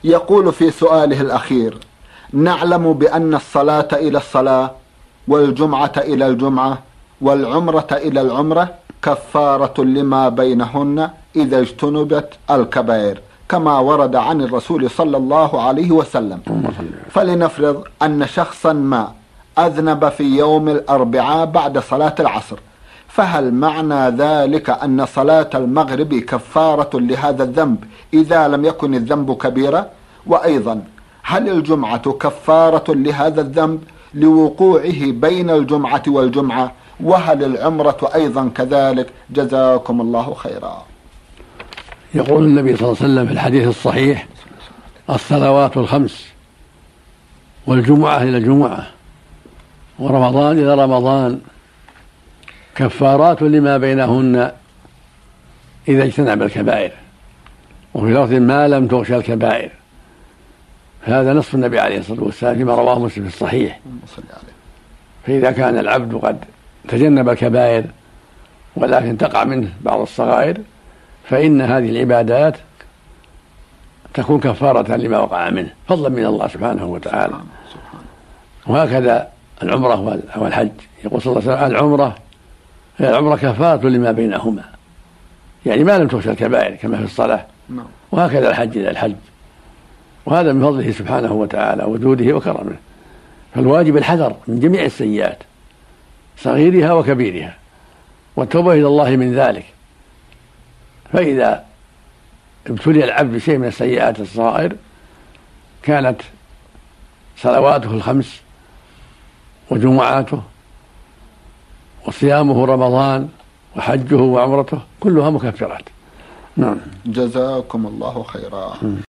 يقول في سؤاله الأخير: نعلم بأن الصلاة إلى الصلاة والجمعة إلى الجمعة والعمرة إلى العمرة كفارة لما بينهن إذا اجتنبت الكبائر، كما ورد عن الرسول صلى الله عليه وسلم. فلنفرض أن شخصا ما أذنب في يوم الأربعاء بعد صلاة العصر، فهل معنى ذلك أن صلاة المغرب كفارة لهذا الذنب إذا لم يكن الذنب كبيرا؟ وأيضا هل الجمعة كفارة لهذا الذنب لوقوعه بين الجمعة والجمعة؟ وهل العمرة أيضا كذلك؟ جزاكم الله خيرا. يقول النبي صلى الله عليه وسلم في الحديث الصحيح: الصلوات الخمس والجمعة إلى الجمعة ورمضان إلى رمضان كفارات لما بينهن إذا اجتنب الكبائر، وفي لفظ ما لم تغش الكبائر. هذا نص النبي عليه الصلاة والسلام فيما رواه مسلم في الصحيح. فإذا كان العبد قد تجنب الكبائر ولكن تقع منه بعض الصغائر فإن هذه العبادات تكون كفارة لما وقع منه فضلا من الله سبحانه وتعالى. وهكذا العمرة والحج، يقول صلى الله عليه وسلم: العمرة كفارة لما بينهما، يعني ما لم تخشى الكبائر كما في الصلاة. وهكذا الحج إلى الحج، وهذا من فضله سبحانه وتعالى وجوده وكرمه. فالواجب الحذر من جميع السيئات صغيرها وكبيرها والتوبة إلى الله من ذلك. فإذا ابتلي العبد بشيء من السيئات الصغائر كانت صلواته الخمس وجمعاته وصيامه رمضان وحجه وعمرته كلها مكفرات. نعم. جزاكم الله خيرا.